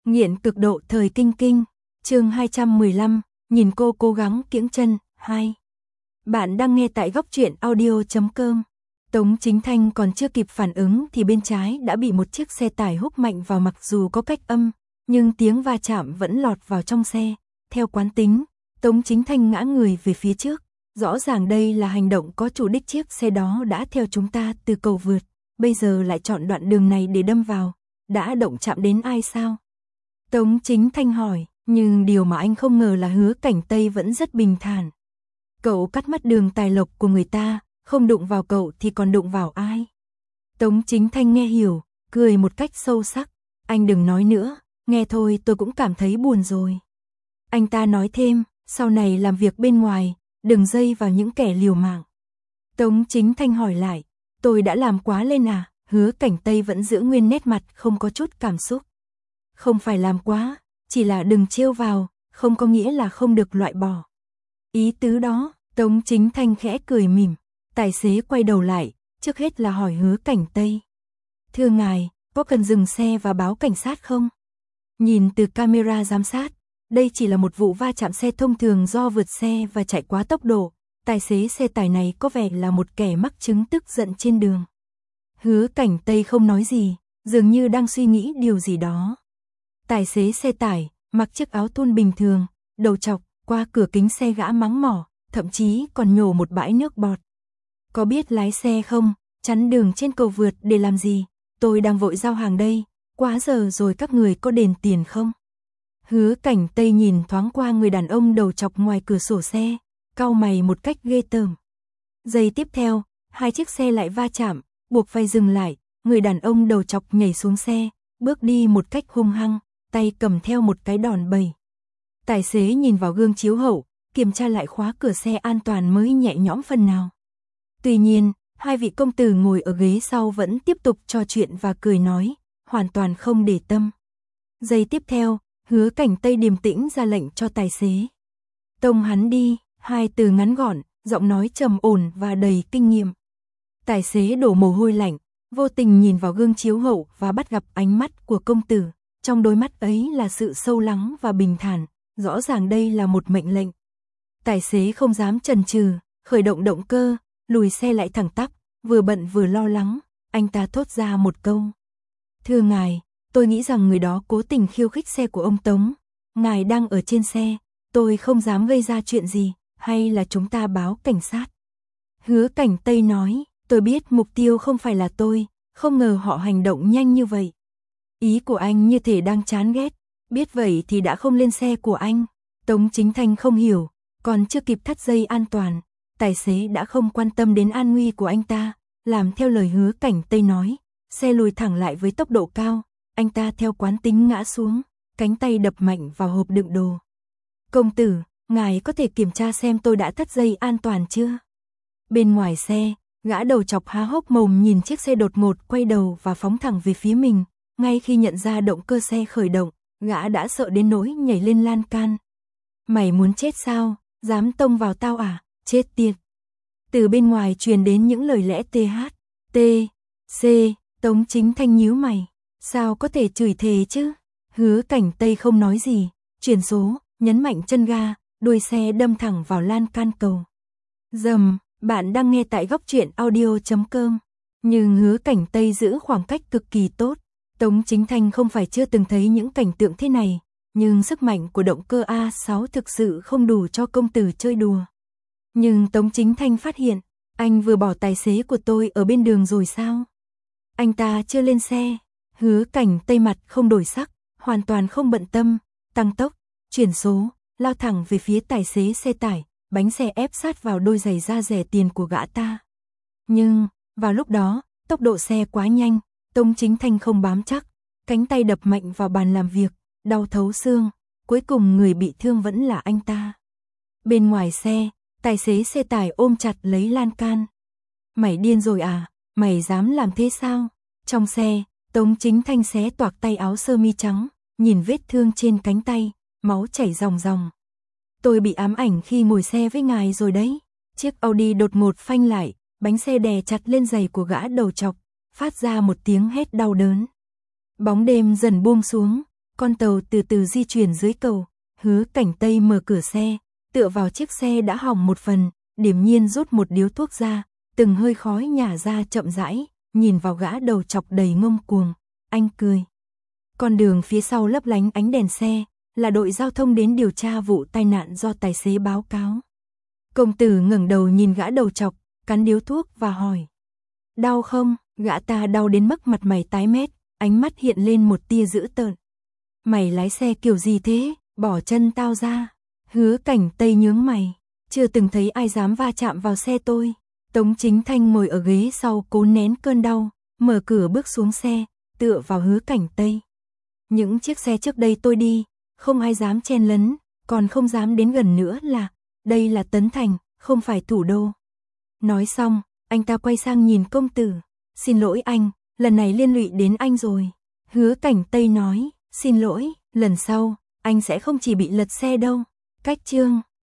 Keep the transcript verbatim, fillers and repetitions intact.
Nghiện cực độ thời kinh kinh, chương hai trăm mười lăm, nhìn cô cố gắng kiễng chân, hai. Bạn đang nghe tại góc truyện audio chấm com. Tống Chính Thanh còn chưa kịp phản ứng thì bên trái đã bị một chiếc xe tải húc mạnh vào, mặc dù có cách âm, nhưng tiếng va chạm vẫn lọt vào trong xe. Theo quán tính, Tống Chính Thanh ngã người về phía trước. Rõ ràng đây là hành động có chủ đích, chiếc xe đó đã theo chúng ta từ cầu vượt, bây giờ lại chọn đoạn đường này để đâm vào. Đã động chạm đến ai sao? Tống Chính Thanh hỏi, nhưng điều mà anh không ngờ là Hứa Cảnh Tây vẫn rất bình thản. Cậu cắt mất đường tài lộc của người ta, không đụng vào cậu thì còn đụng vào ai? Tống Chính Thanh nghe hiểu, cười một cách sâu sắc. Anh đừng nói nữa, nghe thôi tôi cũng cảm thấy buồn rồi. Anh ta nói thêm, sau này làm việc bên ngoài, đừng dây vào những kẻ liều mạng. Tống Chính Thanh hỏi lại, tôi đã làm quá lên à? Hứa Cảnh Tây vẫn giữ nguyên nét mặt không có chút cảm xúc. Không phải làm quá, chỉ là đừng trêu vào, không có nghĩa là không được loại bỏ. Ý tứ đó, Tống Chính Thanh khẽ cười mỉm. Tài xế quay đầu lại, trước hết là hỏi Hứa Cảnh Tây. Thưa ngài, có cần dừng xe và báo cảnh sát không? Nhìn từ camera giám sát, đây chỉ là một vụ va chạm xe thông thường do vượt xe và chạy quá tốc độ. Tài xế xe tải này có vẻ là một kẻ mắc chứng tức giận trên đường. Hứa Cảnh Tây không nói gì, dường như đang suy nghĩ điều gì đó. Tài xế xe tải, mặc chiếc áo thun bình thường, đầu chọc, qua cửa kính xe gã mắng mỏ, thậm chí còn nhổ một bãi nước bọt. Có biết lái xe không? Chắn đường trên cầu vượt để làm gì? Tôi đang vội giao hàng đây, quá giờ rồi, các người có đền tiền không? Hứa Cảnh Tây nhìn thoáng qua người đàn ông đầu chọc ngoài cửa sổ xe, cau mày một cách ghê tởm. Giây tiếp theo, hai chiếc xe lại va chạm, buộc phải dừng lại. Người đàn ông đầu chọc nhảy xuống xe, bước đi một cách hung hăng, tay cầm theo một cái đòn bẩy. Tài xế nhìn vào gương chiếu hậu, kiểm tra lại khóa cửa xe an toàn mới nhẹ nhõm phần nào. Tuy nhiên, hai vị công tử ngồi ở ghế sau vẫn tiếp tục trò chuyện và cười nói, hoàn toàn không để tâm. Giây tiếp theo, Hứa Cảnh Tây điềm tĩnh ra lệnh cho tài xế. Tông hắn đi, hai từ ngắn gọn, giọng nói trầm ổn và đầy kinh nghiệm. Tài xế đổ mồ hôi lạnh, vô tình nhìn vào gương chiếu hậu và bắt gặp ánh mắt của công tử. Trong đôi mắt ấy là sự sâu lắng và bình thản, rõ ràng đây là một mệnh lệnh. Tài xế không dám chần chừ, khởi động động cơ, lùi xe lại thẳng tắp, vừa bận vừa lo lắng, anh ta thốt ra một câu. Thưa ngài, tôi nghĩ rằng người đó cố tình khiêu khích xe của ông Tống. Ngài đang ở trên xe, tôi không dám gây ra chuyện gì, hay là chúng ta báo cảnh sát? Hứa Cảnh Tây nói, tôi biết mục tiêu không phải là tôi, không ngờ họ hành động nhanh như vậy. Ý của anh như thể đang chán ghét, biết vậy thì đã không lên xe của anh. Tống Chính Thanh không hiểu, còn chưa kịp thắt dây an toàn, tài xế đã không quan tâm đến an nguy của anh ta, làm theo lời Hứa Cảnh Tây nói, xe lùi thẳng lại với tốc độ cao, anh ta theo quán tính ngã xuống, cánh tay đập mạnh vào hộp đựng đồ. Công tử, ngài có thể kiểm tra xem tôi đã thắt dây an toàn chưa? Bên ngoài xe, gã đầu chọc há hốc mồm nhìn chiếc xe đột ngột quay đầu và phóng thẳng về phía mình. Ngay khi nhận ra động cơ xe khởi động, gã đã sợ đến nỗi nhảy lên lan can. Mày muốn chết sao? Dám tông vào tao à? Chết tiệt! Từ bên ngoài truyền đến những lời lẽ tê hát, tê, xê, Tống Chính Thanh nhíu mày. Sao có thể chửi thề chứ? Hứa Cảnh Tây không nói gì, chuyển số, nhấn mạnh chân ga, đuôi xe đâm thẳng vào lan can cầu. Dầm, bạn đang nghe tại góc truyện audio chấm com. Nhưng Hứa Cảnh Tây giữ khoảng cách cực kỳ tốt. Tống Chính Thanh không phải chưa từng thấy những cảnh tượng thế này, nhưng sức mạnh của động cơ A sáu thực sự không đủ cho công tử chơi đùa. Nhưng Tống Chính Thanh phát hiện, anh vừa bỏ tài xế của tôi ở bên đường rồi sao? Anh ta chưa lên xe. Hứa Cảnh Tây mặt không đổi sắc, hoàn toàn không bận tâm, tăng tốc, chuyển số, lao thẳng về phía tài xế xe tải, bánh xe ép sát vào đôi giày da rẻ tiền của gã ta. Nhưng, vào lúc đó, tốc độ xe quá nhanh, Tống Chính Thanh không bám chắc, cánh tay đập mạnh vào bàn làm việc, đau thấu xương, cuối cùng người bị thương vẫn là anh ta. Bên ngoài xe, tài xế xe tải ôm chặt lấy lan can. Mày điên rồi à? Mày dám làm thế sao? Trong xe, Tống Chính Thanh xé toạc tay áo sơ mi trắng, nhìn vết thương trên cánh tay, máu chảy ròng ròng. Tôi bị ám ảnh khi ngồi xe với ngài rồi đấy. Chiếc Audi đột ngột phanh lại, bánh xe đè chặt lên giày của gã đầu chọc, phát ra một tiếng hét đau đớn. Bóng đêm dần buông xuống, Con tàu từ từ di chuyển dưới cầu, Hứa Cảnh Tây mở cửa xe, tựa vào chiếc xe đã hỏng một phần, điềm nhiên rút một điếu thuốc ra, từng hơi khói nhả ra chậm rãi, nhìn vào gã đầu chọc đầy ngông cuồng, anh cười. Con đường phía sau lấp lánh ánh đèn xe, là đội giao thông đến điều tra vụ tai nạn do tài xế báo cáo. Công tử ngẩng đầu nhìn gã đầu chọc, cắn điếu thuốc và hỏi. Đau không? Gã ta đau đến mức mặt mày tái mét, ánh mắt hiện lên một tia dữ tợn. Mày lái xe kiểu gì thế? Bỏ chân tao ra. Hứa Cảnh Tây nhướng mày, chưa từng thấy ai dám va chạm vào xe tôi. Tống Chính Thanh ngồi ở ghế sau cố nén cơn đau, mở cửa bước xuống xe, tựa vào Hứa Cảnh Tây. Những chiếc xe trước đây tôi đi, không ai dám chen lấn, còn không dám đến gần nữa là, đây là Tấn Thành, không phải thủ đô. Nói xong, anh ta quay sang nhìn công tử, xin lỗi anh, lần này liên lụy đến anh rồi. Hứa Cảnh Tây nói, xin lỗi, lần sau, anh sẽ không chỉ bị lật xe đâu. Cách chương